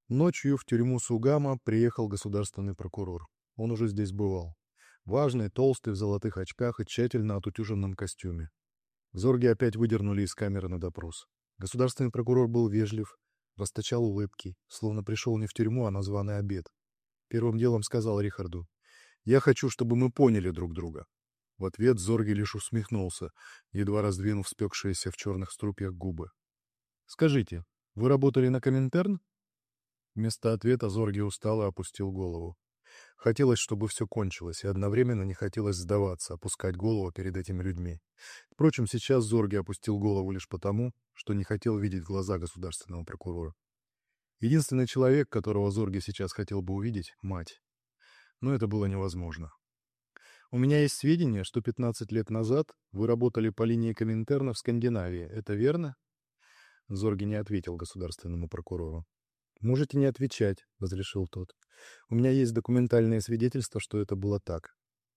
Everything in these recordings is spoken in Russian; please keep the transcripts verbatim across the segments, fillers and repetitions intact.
Ночью в тюрьму Сугама приехал государственный прокурор. Он уже здесь бывал. Важный, толстый, в золотых очках и тщательно отутюженном костюме. Зорги опять выдернули из камеры на допрос. Государственный прокурор был вежлив, расточал улыбки, словно пришел не в тюрьму, а на званый обед. Первым делом сказал Рихарду: «Я хочу, чтобы мы поняли друг друга». В ответ Зорги лишь усмехнулся, едва раздвинув спекшиеся в черных струпьях губы. «Скажите, вы работали на Коминтерн?» Вместо ответа Зорги устало опустил голову. Хотелось, чтобы все кончилось, и одновременно не хотелось сдаваться, опускать голову перед этими людьми. Впрочем, сейчас Зорги опустил голову лишь потому, что не хотел видеть глаза государственного прокурора. Единственный человек, которого Зорги сейчас хотел бы увидеть — мать. Но это было невозможно. «У меня есть сведения, что пятнадцать лет назад вы работали по линии Коминтерна в Скандинавии. Это верно?» Зорги не ответил государственному прокурору. «Можете не отвечать», — разрешил тот. «У меня есть документальные свидетельства, что это было так».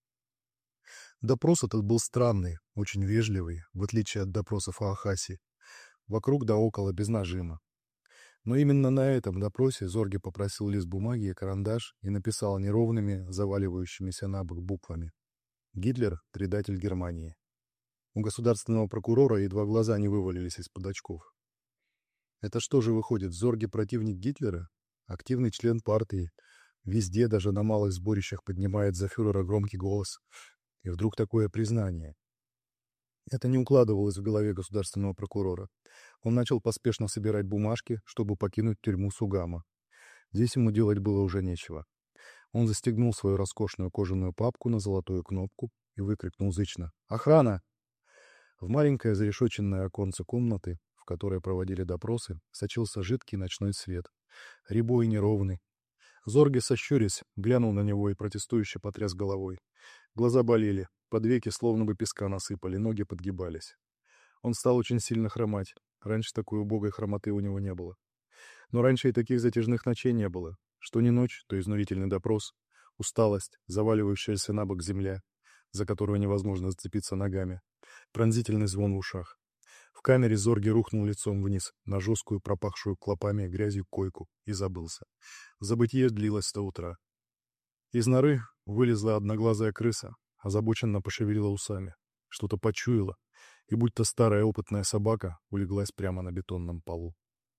Допрос этот был странный, очень вежливый, в отличие от допросов о Ахасе. Вокруг да около, без нажима. Но именно на этом допросе Зорги попросил лист бумаги и карандаш и написал неровными, заваливающимися на бок буквами: «Гитлер — предатель Германии». У государственного прокурора едва глаза не вывалились из-под очков. Это что же выходит, Зорги противник Гитлера? Активный член партии. Везде, даже на малых сборищах, поднимает за фюрера громкий голос. И вдруг такое признание. Это не укладывалось в голове государственного прокурора. Он начал поспешно собирать бумажки, чтобы покинуть тюрьму Сугама. Здесь ему делать было уже нечего. Он застегнул свою роскошную кожаную папку на золотую кнопку и выкрикнул зычно: «Охрана!». В маленькое зарешоченное оконце комнаты, в которой проводили допросы, сочился жидкий ночной свет. Рябой и неровный. Зорги, сощурясь, глянул на него и протестующе потряс головой. Глаза болели, под веки словно бы песка насыпали, ноги подгибались. Он стал очень сильно хромать. Раньше такой убогой хромоты у него не было. Но раньше и таких затяжных ночей не было. Что не ночь, то изнурительный допрос, усталость, заваливающаяся на бок земля, за которую невозможно зацепиться ногами, пронзительный звон в ушах. В камере Зорги рухнул лицом вниз, на жесткую, пропахшую клопами и грязью койку, и забылся. Забытье длилось до утра. Из норы вылезла одноглазая крыса, озабоченно пошевелила усами, что-то почуяла, и будто старая опытная собака улеглась прямо на бетонном полу.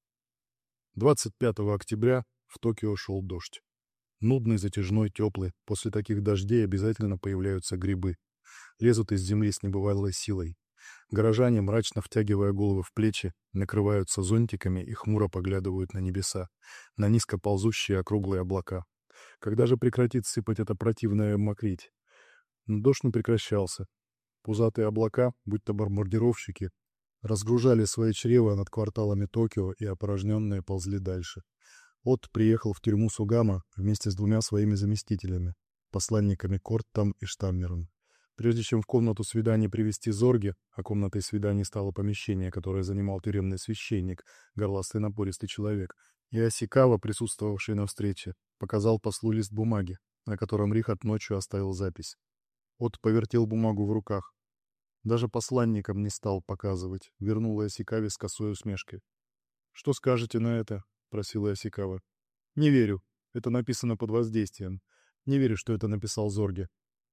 двадцать пятого октября в Токио шел дождь. Нудный, затяжной, теплый. После таких дождей обязательно появляются грибы. Лезут из земли с небывалой силой. Горожане, мрачно втягивая головы в плечи, накрываются зонтиками и хмуро поглядывают на небеса, на низко ползущие округлые облака. Когда же прекратит сыпать эта противная мокрить? Но дождь не прекращался. Пузатые облака, будто бомбардировщики, разгружали свои чрева над кварталами Токио и опорожненные ползли дальше. От приехал в тюрьму Сугама вместе с двумя своими заместителями, посланниками Корттом и Штаммером. Прежде чем в комнату свиданий привести Зорги, а комнатой свиданий стало помещение, которое занимал тюремный священник, горластый напористый человек, и Асикава, присутствовавший на встрече, показал послу лист бумаги, на котором Рихард ночью оставил запись. От повертел бумагу в руках. Даже посланникам не стал показывать, вернул Асикаве с косой усмешкой. «Что скажете на это?» — просила Асикава. «Не верю. Это написано под воздействием. Не верю, что это написал Зорги».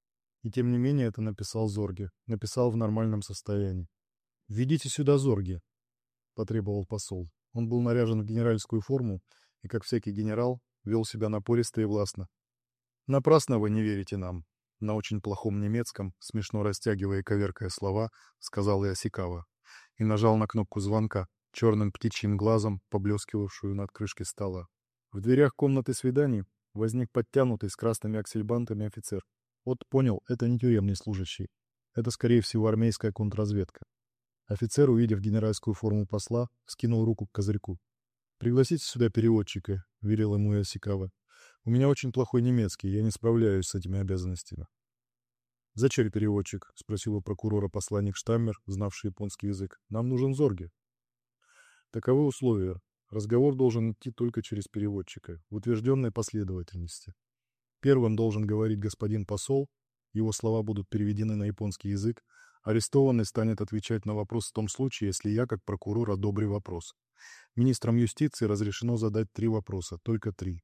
И тем не менее это написал Зорги. Написал в нормальном состоянии. «Введите сюда Зорги», — потребовал посол. Он был наряжен в генеральскую форму и, как всякий генерал, вел себя напористо и властно. «Напрасно вы не верите нам», — на очень плохом немецком, смешно растягивая и коверкая слова, сказал Иосикава и нажал на кнопку звонка, черным птичьим глазом, поблескивавшую над крышкой стола. В дверях комнаты свиданий возник подтянутый с красными аксельбантами офицер. Вот понял, это не тюремный служащий. Это, скорее всего, армейская контрразведка. Офицер, увидев генеральскую форму посла, скинул руку к козырьку. «Пригласите сюда переводчика», — велел ему Иосикава. «У меня очень плохой немецкий, я не справляюсь с этими обязанностями». «Зачем переводчик?» — спросил у прокурора посланник Штаммер, знавший японский язык. «Нам нужен Зорги». «Таковы условия. Разговор должен идти только через переводчика, в утвержденной последовательности. Первым должен говорить господин посол, его слова будут переведены на японский язык, Арестованный станет отвечать на вопрос в том случае, если я, как прокурор, одобрю вопрос. Министрам юстиции разрешено задать три вопроса, только три.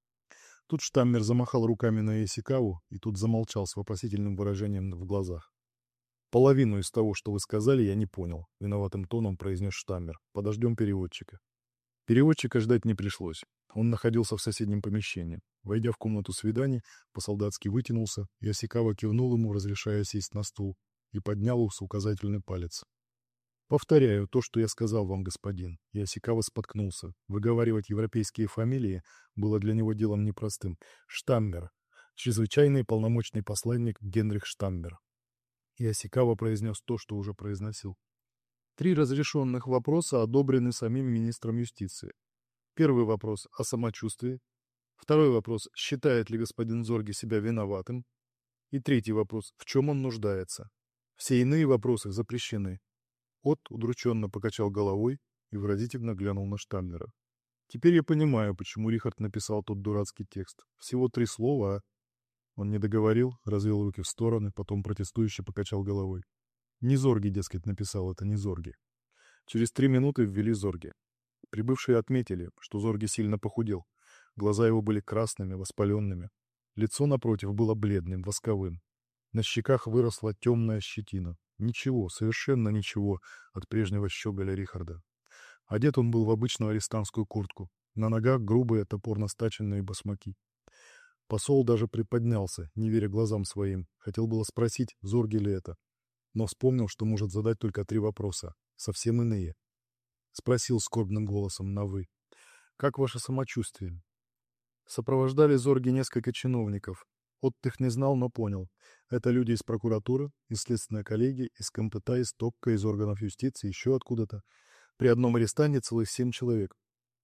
Тут Штаммер замахал руками на Ясикаву и тут замолчал с вопросительным выражением в глазах. «Половину из того, что вы сказали, я не понял», — виноватым тоном произнес Штаммер. «Подождем переводчика». Переводчика ждать не пришлось. Он находился в соседнем помещении. Войдя в комнату свиданий, по-солдатски вытянулся, и Ясикава кивнул ему, разрешая сесть на стул, и поднял с указательный палец. «Повторяю то, что я сказал вам, господин». Ясикава споткнулся. Выговаривать европейские фамилии было для него делом непростым. «Штаммер. Чрезвычайный полномочный посланник Генрих Штаммер». Ясикава произнес то, что уже произносил. Три разрешенных вопроса одобрены самим министром юстиции. Первый вопрос о самочувствии. Второй вопрос, считает ли господин Зорге себя виноватым. И третий вопрос, в чем он нуждается. Все иные вопросы запрещены. От удрученно покачал головой и выразительно глянул на Штаммера. Теперь я понимаю, почему Рихард написал тот дурацкий текст. Всего три слова, а... Он не договорил, развел руки в стороны, потом протестующе покачал головой. Не Зорге, дескать, написал это, не Зорге. Через три минуты ввели Зорге. Прибывшие отметили, что Зорге сильно похудел. Глаза его были красными, воспаленными. Лицо, напротив, было бледным, восковым. На щеках выросла темная щетина. Ничего, совершенно ничего от прежнего щеголя Рихарда. Одет он был в обычную арестантскую куртку. На ногах грубые топорно стаченные башмаки. Посол даже приподнялся, не веря глазам своим. Хотел было спросить, Зорге ли это. Но вспомнил, что может задать только три вопроса. Совсем иные. Спросил скорбным голосом на «вы». «Как ваше самочувствие?» Сопровождали Зорге несколько чиновников. Отт их не знал, но понял. Это люди из прокуратуры, из следственной коллегии, из КМТТ, из ТОПКа, из органов юстиции, еще откуда-то. При одном арестанте целых семь человек.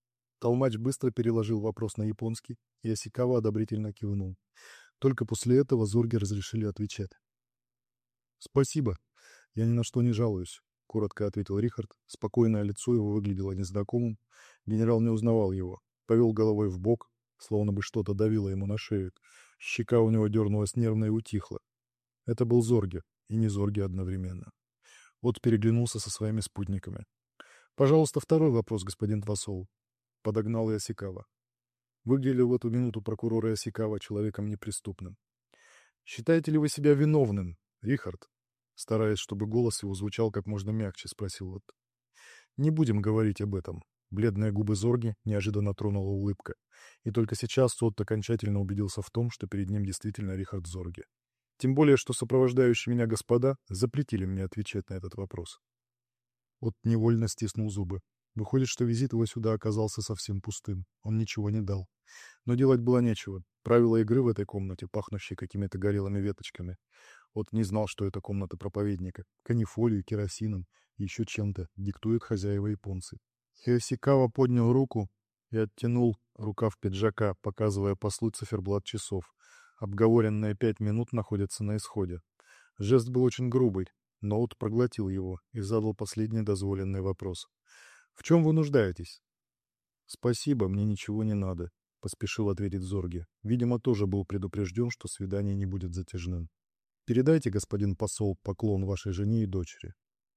Толмач быстро переложил вопрос на японский, и Ясикава одобрительно кивнул. Только после этого Зорге разрешили отвечать. «Спасибо. Я ни на что не жалуюсь», — коротко ответил Рихард. Спокойное лицо его выглядело незнакомым. Генерал не узнавал его. Повел головой в бок, словно бы что-то давило ему на шею. Щека у него дернулась нервно и утихла. Это был Зорге, и не Зорге одновременно. От переглянулся со своими спутниками. «Пожалуйста, второй вопрос, господин посол», — подогнал Ясикава. Выглядел в эту минуту прокурор Ясикава человеком неприступным. «Считаете ли вы себя виновным, Рихард?» Стараясь, чтобы голос его звучал как можно мягче, спросил От. «Не будем говорить об этом». Бледные губы Зорги неожиданно тронула улыбка. И только сейчас Отто окончательно убедился в том, что перед ним действительно Рихард Зорге. Тем более, что сопровождающие меня господа запретили мне отвечать на этот вопрос. От невольно стиснул зубы. Выходит, что визит его сюда оказался совсем пустым. Он ничего не дал. Но делать было нечего. Правила игры в этой комнате, пахнущей какими-то горелыми веточками. От не знал, что это комната проповедника. Канифолию, керосином и еще чем-то диктуют хозяева-японцы. Ясикава поднял руку и оттянул рукав пиджака, показывая послу циферблат часов. Обговоренные пять минут находятся на исходе. Жест был очень грубый, но От проглотил его и задал последний дозволенный вопрос. «В чем вы нуждаетесь?» «Спасибо, мне ничего не надо», — поспешил ответить Зорге. Видимо, тоже был предупрежден, что свидание не будет затяжным. «Передайте, господин посол, поклон вашей жене и дочери».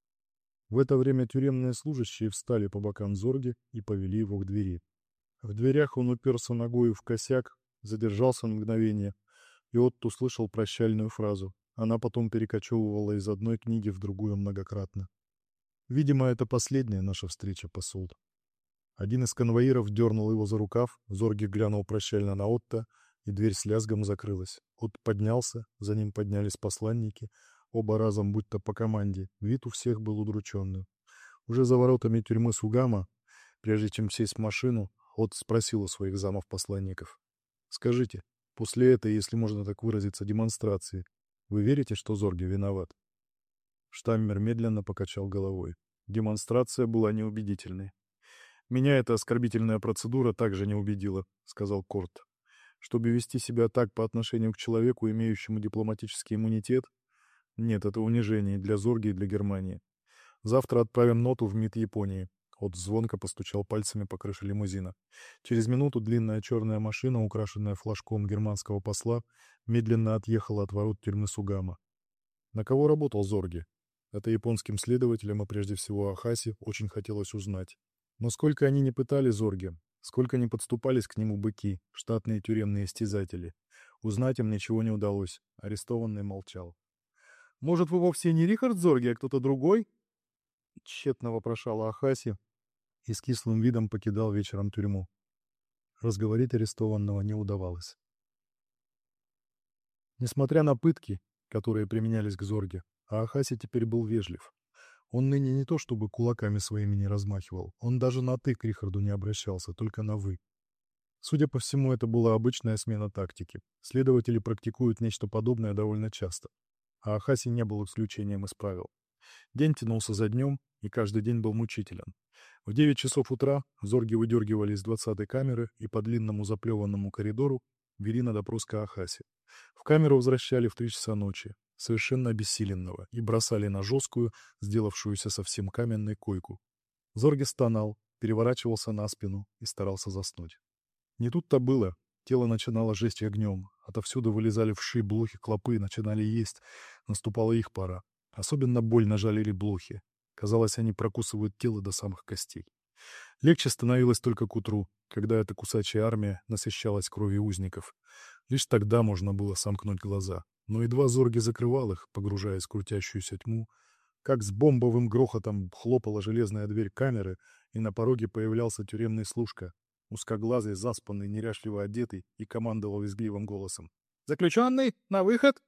В это время тюремные служащие встали по бокам Зорге и повели его к двери. В дверях он уперся ногою в косяк, задержался на мгновение, и Отто услышал прощальную фразу. Она потом перекочевывала из одной книги в другую многократно. «Видимо, это последняя наша встреча, посол». Один из конвоиров дернул его за рукав, Зорге глянул прощально на Отто, и дверь с лязгом закрылась. Отто поднялся, за ним поднялись посланники, оба разом будто по команде, вид у всех был удрученный. Уже за воротами тюрьмы Сугама, прежде чем сесть в машину, Отто спросил у своих замов-посланников. «Скажите, после этой, если можно так выразиться, демонстрации, вы верите, что Зорге виноват?» Штаммер медленно покачал головой. Демонстрация была неубедительной. «Меня эта оскорбительная процедура также не убедила», — сказал Корт. «Чтобы вести себя так по отношению к человеку, имеющему дипломатический иммунитет? Нет, это унижение для Зорги и для Германии. Завтра отправим ноту в МИД Японии». От звонко постучал пальцами по крыше лимузина. Через минуту длинная черная машина, украшенная флажком германского посла, медленно отъехала от ворот тюрьмы Сугама. На кого работал Зорге? Это японским следователям, а прежде всего Ахаси, очень хотелось узнать. Но сколько они не пытали Зорге, сколько не подступались к нему быки, штатные тюремные истязатели, узнать им ничего не удалось. Арестованный молчал. «Может, вы вовсе не Рихард Зорге, а кто-то другой?» — тщетно вопрошала Ахаси и с кислым видом покидал вечером тюрьму. Разговорить арестованного не удавалось. Несмотря на пытки, которые применялись к Зорге, Ахаси теперь был вежлив. Он ныне не то чтобы кулаками своими не размахивал, он даже на «ты» к Рихарду не обращался, только на «вы». Судя по всему, это была обычная смена тактики. Следователи практикуют нечто подобное довольно часто. А Ахаси не был исключением из правил. День тянулся за днем, и каждый день был мучителен. В девять часов утра Зорги выдергивали из двадцатой камеры и по длинному заплеванному коридору вели на допрос к Ахаси. В камеру возвращали в три часа ночи, совершенно обессиленного, и бросали на жесткую, сделавшуюся совсем каменной койку. Зорги стонал, переворачивался на спину и старался заснуть. Не тут-то было. Тело начинало жечь огнем. Отовсюду вылезали вши, блохи, клопы, начинали есть. Наступала их пора. Особенно больно жалили блохи. Казалось, они прокусывают тело до самых костей. Легче становилось только к утру, когда эта кусачая армия насыщалась кровью узников. Лишь тогда можно было сомкнуть глаза. Но едва Зорги закрывал их, погружаясь в крутящуюся тьму, как с бомбовым грохотом хлопала железная дверь камеры, и на пороге появлялся тюремный служка, узкоглазый, заспанный, неряшливо одетый, и командовал визгливым голосом. «Заключенный, на выход!»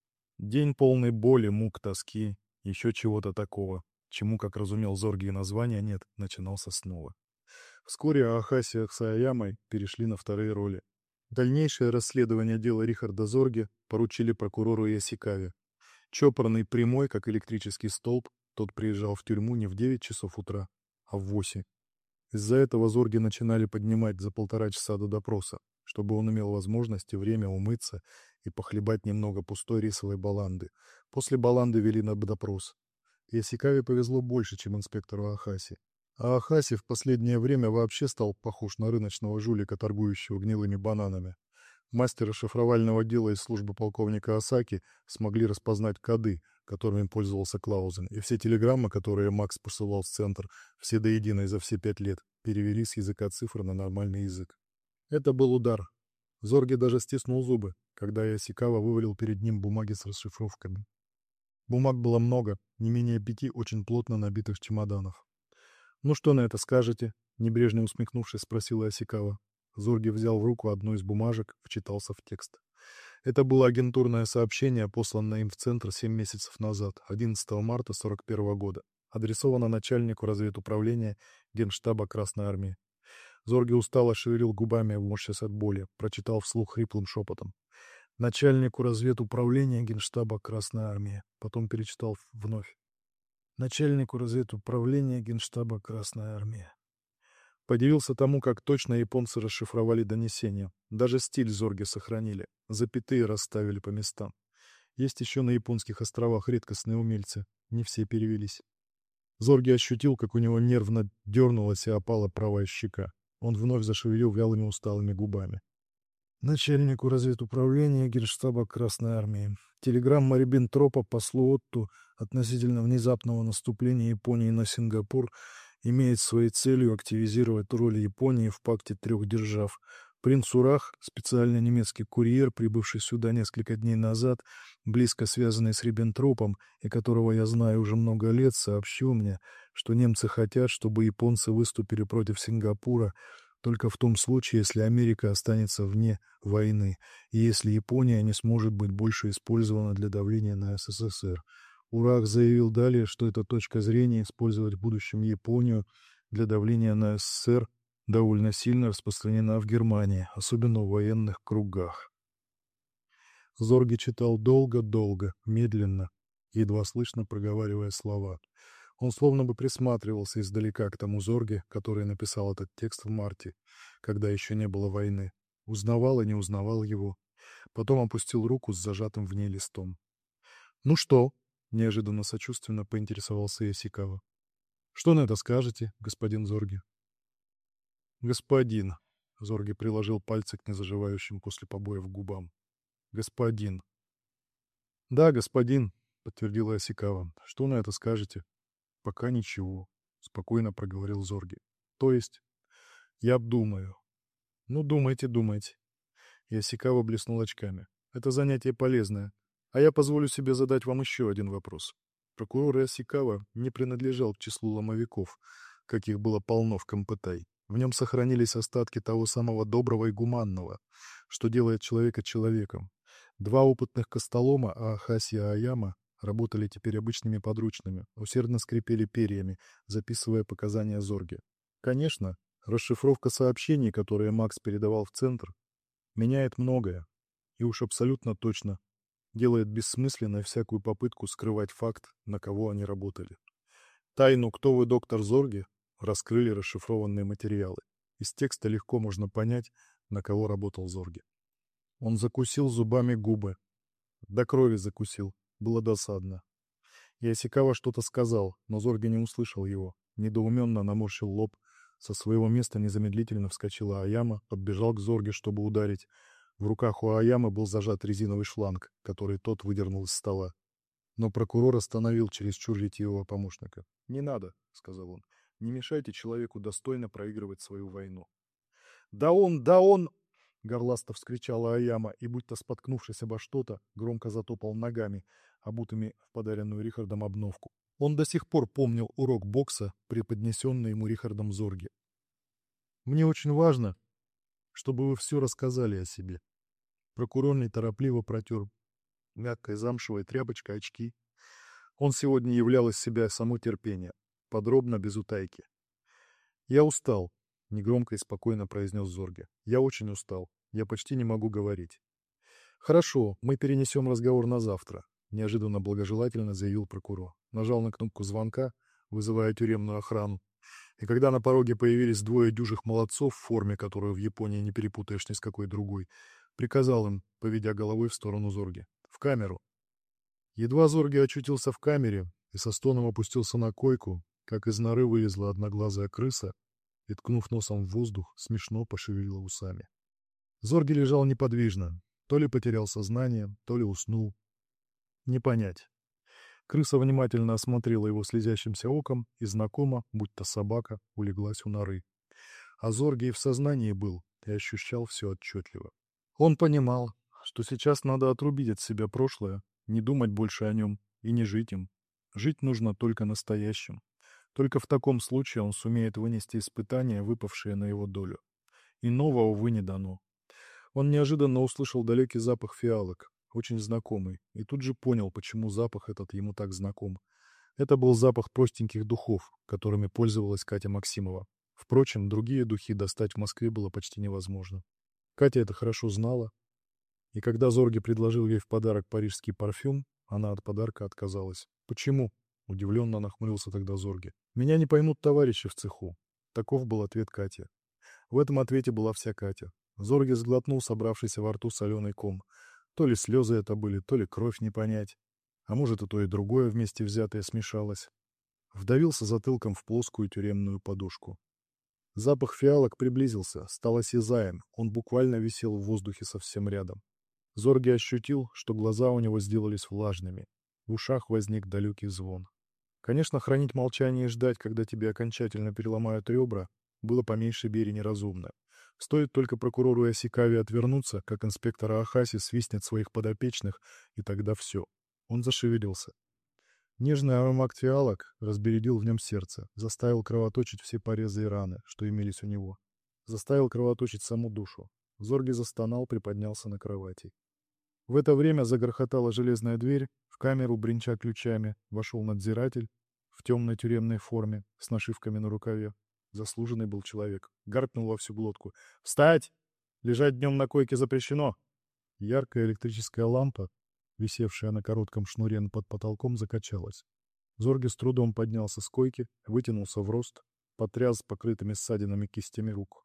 День полный боли, мук, тоски, еще чего-то такого, чему, как разумел Зорги, и названия нет, начинался снова. Вскоре Ахаси с Аяямой перешли на вторые роли. Дальнейшее расследование дела Рихарда Зорги поручили прокурору Ясикаве. Чопорный, прямой, как электрический столб, тот приезжал в тюрьму не в девять часов утра, а в восемь. Из-за этого Зорги начинали поднимать за полтора часа до допроса, чтобы он имел возможность и время умыться и похлебать немного пустой рисовой баланды. После баланды вели на допрос. Ясикаве повезло больше, чем инспектору Ахаси. А Ахаси в последнее время вообще стал похож на рыночного жулика, торгующего гнилыми бананами. Мастера шифровального дела из службы полковника Осаки смогли распознать коды, которыми пользовался Клаузен, и все телеграммы, которые Макс посылал в центр, все до единой за все пять лет, перевели с языка цифр на нормальный язык. Это был удар. Зорги даже стиснул зубы, когда Ясикава вывалил перед ним бумаги с расшифровками. Бумаг было много, не менее пяти очень плотно набитых чемоданов. «Ну что на это скажете?» — небрежно усмехнувшись, спросила Ясикава. Зорги взял в руку одну из бумажек, вчитался в текст. Это было агентурное сообщение, посланное им в Центр семь месяцев назад, одиннадцатого марта сорок первого года. Адресовано начальнику разведуправления Генштаба Красной Армии. Зорги устало шевелил губами, морщась от боли, прочитал вслух хриплым шепотом. Начальнику разведуправления Генштаба Красной Армии. Потом перечитал вновь. Начальнику разведуправления Генштаба Красной Армии. Подивился тому, как точно японцы расшифровали донесение. Даже стиль Зорги сохранили. Запятые расставили по местам. Есть еще на японских островах редкостные умельцы. Не все перевелись. Зорги ощутил, как у него нервно дернулась и опала правая щека. Он вновь зашевелил вялыми усталыми губами. Начальнику разведуправления Генштаба Красной Армии. Телеграмма Риббентропа послу Отту относительно внезапного наступления Японии на Сингапур имеет своей целью активизировать роль Японии в пакте трех держав. Принц Урах, специальный немецкий курьер, прибывший сюда несколько дней назад, близко связанный с Риббентропом, и которого я знаю уже много лет, сообщил мне, что немцы хотят, чтобы японцы выступили против Сингапура только в том случае, если Америка останется вне войны, и если Япония не сможет быть больше использована для давления на СССР. Урах заявил далее, что эта точка зрения использовать в будущем Японию для давления на СССР довольно сильно распространена в Германии, особенно в военных кругах. Зорги читал долго-долго, медленно, едва слышно проговаривая слова. Он словно бы присматривался издалека к тому Зорге, который написал этот текст в марте, когда еще не было войны. Узнавал и не узнавал его. Потом опустил руку с зажатым в ней листом. «Ну что?» — неожиданно сочувственно поинтересовался Ясикава. «Что на это скажете, господин Зорги?» «Господин», — Зорги приложил пальцы к незаживающим после побоев губам. «Господин». «Да, господин», — подтвердила Осикава. «Что на это скажете?» «Пока ничего», — спокойно проговорил Зорги. «То есть?» «Я обдумаю». «Ну, думайте, думайте». И Осикава блеснул очками. «Это занятие полезное. А я позволю себе задать вам еще один вопрос. Прокурор Осикава не принадлежал к числу ломовиков, каких было полно в Кампытай. В нем сохранились остатки того самого доброго и гуманного, что делает человека человеком. Два опытных костолома, Аахаси и Аяма, работали теперь обычными подручными, усердно скрипели перьями, записывая показания Зорги. Конечно, расшифровка сообщений, которые Макс передавал в центр, меняет многое, и уж абсолютно точно делает бессмысленной всякую попытку скрывать факт, на кого они работали. Тайну «Кто вы, доктор Зорги?» раскрыли расшифрованные материалы. Из текста легко можно понять, на кого работал Зорги. Он закусил зубами губы. До крови закусил. Было досадно. И Осикава что-то сказал, но Зорги не услышал его. Недоуменно наморщил лоб. Со своего места незамедлительно вскочила Аяма, подбежал к Зорге, чтобы ударить. В руках у Аямы был зажат резиновый шланг, который тот выдернул из стола. Но прокурор остановил чересчур ретивого помощника. «Не надо», — сказал он. «Не мешайте человеку достойно проигрывать свою войну». «Да он, да он!» — горласто вскричала Аяма и, будто споткнувшись обо что-то, громко затопал ногами, обутыми в подаренную Рихардом обновку. Он до сих пор помнил урок бокса, преподнесенный ему Рихардом Зорги. «Мне очень важно, чтобы вы все рассказали о себе». Прокурор неторопливо протер мягкой замшевой тряпочкой очки. Он сегодня являл из себя само терпение, подробно, без утайки. «Я устал», — негромко и спокойно произнес Зорге. «Я очень устал. Я почти не могу говорить». «Хорошо, мы перенесем разговор на завтра», — неожиданно благожелательно заявил прокурор. Нажал на кнопку звонка, вызывая тюремную охрану. И когда на пороге появились двое дюжих молодцов в форме, которую в Японии не перепутаешь ни с какой другой, приказал им, поведя головой в сторону Зорги. «В камеру». Едва Зорги очутился в камере и со стоном опустился на койку, как из норы вылезла одноглазая крыса и, ткнув носом в воздух, смешно пошевелила усами. Зорги лежал неподвижно, то ли потерял сознание, то ли уснул. Не понять. Крыса внимательно осмотрела его слезящимся оком и знакомо, будто собака, улеглась у норы. А Зорги и в сознании был и ощущал все отчетливо. Он понимал, что сейчас надо отрубить от себя прошлое, не думать больше о нем и не жить им. Жить нужно только настоящим. Только в таком случае он сумеет вынести испытания, выпавшие на его долю. Иного, увы, не дано. Он неожиданно услышал далекий запах фиалок, очень знакомый, и тут же понял, почему запах этот ему так знаком. Это был запах простеньких духов, которыми пользовалась Катя Максимова. Впрочем, другие духи достать в Москве было почти невозможно. Катя это хорошо знала, и когда Зорге предложил ей в подарок парижский парфюм, она от подарка отказалась. «Почему?» — удивленно нахмурился тогда Зорге. «Меня не поймут товарищи в цеху». Таков был ответ Кати. В этом ответе была вся Катя. Зорге сглотнул собравшийся во рту соленый ком. То ли слезы это были, то ли кровь не понять. А может, и то, и другое вместе взятое смешалось. Вдавился затылком в плоскую тюремную подушку. Запах фиалок приблизился, стал осязаем, он буквально висел в воздухе совсем рядом. Зорге ощутил, что глаза у него сделались влажными. В ушах возник далекий звон. Конечно, хранить молчание и ждать, когда тебе окончательно переломают ребра, было по меньшей мере неразумно. Стоит только прокурору Осикаве отвернуться, как инспектор Аахаси свистнет своих подопечных, и тогда все. Он зашевелился. Нежный аромат фиалок разбередил в нем сердце, заставил кровоточить все порезы и раны, что имелись у него. Заставил кровоточить саму душу. Зорге застонал, приподнялся на кровати. В это время загрохотала железная дверь, в камеру, бренча ключами, вошел надзиратель в темной тюремной форме с нашивками на рукаве. Заслуженный был человек. Гаркнул во всю глотку. «Встать! Лежать днем на койке запрещено!» Яркая электрическая лампа, висевшая на коротком шнуре под потолком, закачалась. Зорге с трудом поднялся с койки, вытянулся в рост, потряс покрытыми ссадинами кистями рук.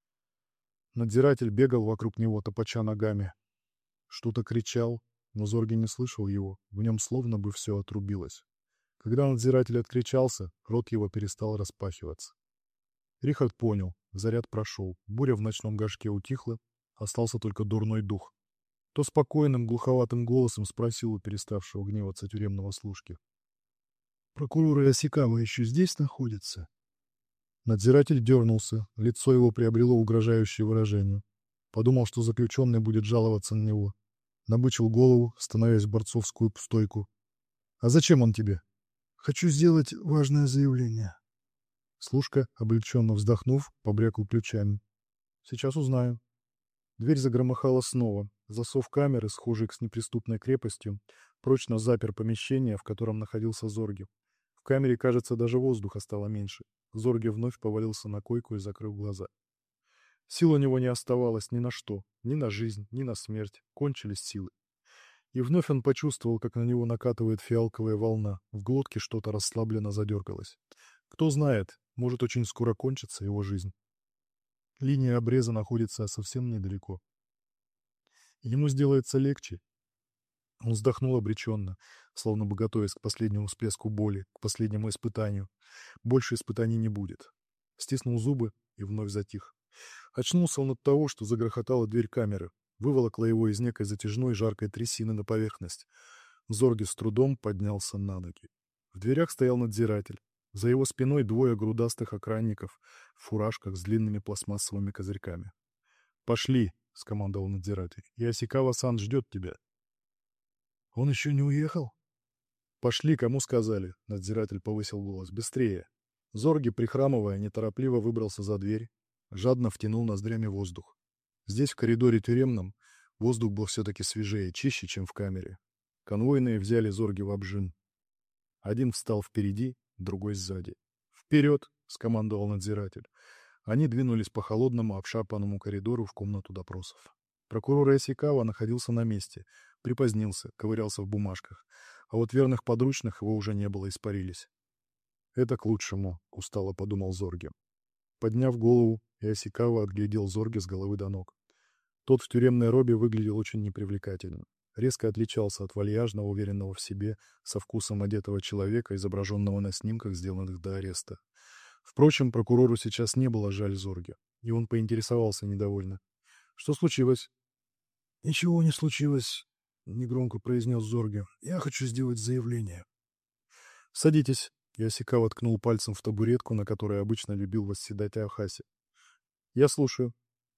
Надзиратель бегал вокруг него, топоча ногами. Что-то кричал, но Зорге не слышал его, в нем словно бы все отрубилось. Когда надзиратель откричался, рот его перестал распахиваться. Рихард понял, заряд прошел, буря в ночном горшке утихла, остался только дурной дух. То спокойным, глуховатым голосом спросил у переставшего гневаться тюремного служки. «Прокурор Иосикава еще здесь находится?» Надзиратель дернулся, лицо его приобрело угрожающее выражение. Подумал, что заключенный будет жаловаться на него. Набычил голову, становясь в борцовскую стойку. «А зачем он тебе?» «Хочу сделать важное заявление». Служка, облегченно вздохнув, побрякал ключами. «Сейчас узнаю». Дверь загромыхала снова. Засов камеры, схожий с неприступной крепостью, прочно запер помещение, в котором находился Зорге. В камере, кажется, даже воздуха стало меньше. Зорге вновь повалился на койку и закрыл глаза. Сил у него не оставалось ни на что, ни на жизнь, ни на смерть. Кончились силы. И вновь он почувствовал, как на него накатывает фиалковая волна. В глотке что-то расслабленно задергалось. Кто знает, может, очень скоро кончится его жизнь. Линия обреза находится совсем недалеко. Ему сделается легче. Он вздохнул обреченно, словно бы готовясь к последнему всплеску боли, к последнему испытанию. Больше испытаний не будет. Стиснул зубы и вновь затих. Очнулся он от того, что загрохотала дверь камеры. Выволокла его из некой затяжной жаркой трясины на поверхность. Зорге с трудом поднялся на ноги. В дверях стоял надзиратель. За его спиной двое грудастых охранников в фуражках с длинными пластмассовыми козырьками. «Пошли!» — скомандовал надзиратель. «Иосикава-сан ждет тебя». «Он еще не уехал?» «Пошли, кому сказали!» — надзиратель повысил голос. «Быстрее!» Зорге, прихрамывая, неторопливо выбрался за дверь, жадно втянул ноздрями воздух. Здесь, в коридоре тюремном, воздух был все-таки свежее, чище, чем в камере. Конвойные взяли Зорге в обжин. Один встал впереди, другой сзади. «Вперед!» — скомандовал надзиратель. Они двинулись по холодному, обшарпанному коридору в комнату допросов. Прокурор Иосикава находился на месте, припозднился, ковырялся в бумажках, а вот верных подручных его уже не было, испарились. «Это к лучшему», — устало подумал Зорге. Подняв голову, Иосикава отглядел Зорге с головы до ног. Тот в тюремной робе выглядел очень непривлекательно. Резко отличался от вальяжного, уверенного в себе, со вкусом одетого человека, изображенного на снимках, сделанных до ареста. Впрочем, прокурору сейчас не было жаль Зорге, и он поинтересовался недовольно. «Что случилось?» «Ничего не случилось», — негромко произнес Зорге. «Я хочу сделать заявление». «Садитесь», — Иосикава ткнул пальцем в табуретку, на которой обычно любил восседать Ахаси. «Я слушаю».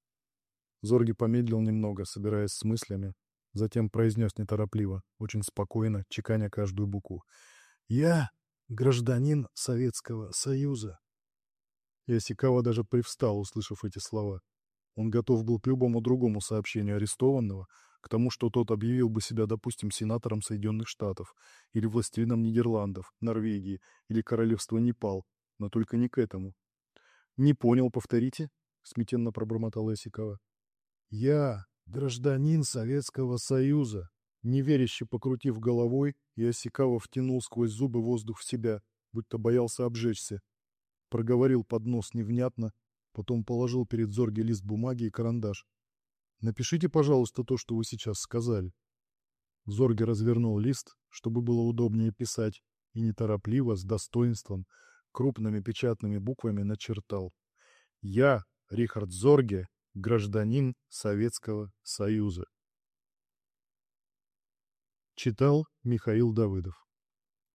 Зорге помедлил немного, собираясь с мыслями, затем произнес неторопливо, очень спокойно, чеканя каждую букву. «Я гражданин Советского Союза». Иосикава даже привстал, услышав эти слова. Он готов был к любому другому сообщению арестованного, к тому, что тот объявил бы себя, допустим, сенатором Соединенных Штатов, или властелином Нидерландов, Норвегии, или королевства Непал, но только не к этому. «Не понял, повторите?» — смятенно пробормотал Иосикава. «Я гражданин Советского Союза». Неверяще покрутив головой, Иосикава втянул сквозь зубы воздух в себя, будто боялся обжечься. Проговорил под нос невнятно, потом положил перед Зорге лист бумаги и карандаш. «Напишите, пожалуйста, то, что вы сейчас сказали». Зорге развернул лист, чтобы было удобнее писать, и неторопливо, с достоинством, крупными печатными буквами начертал. «Я, Рихард Зорге, гражданин Советского Союза». Читал Михаил Давыдов.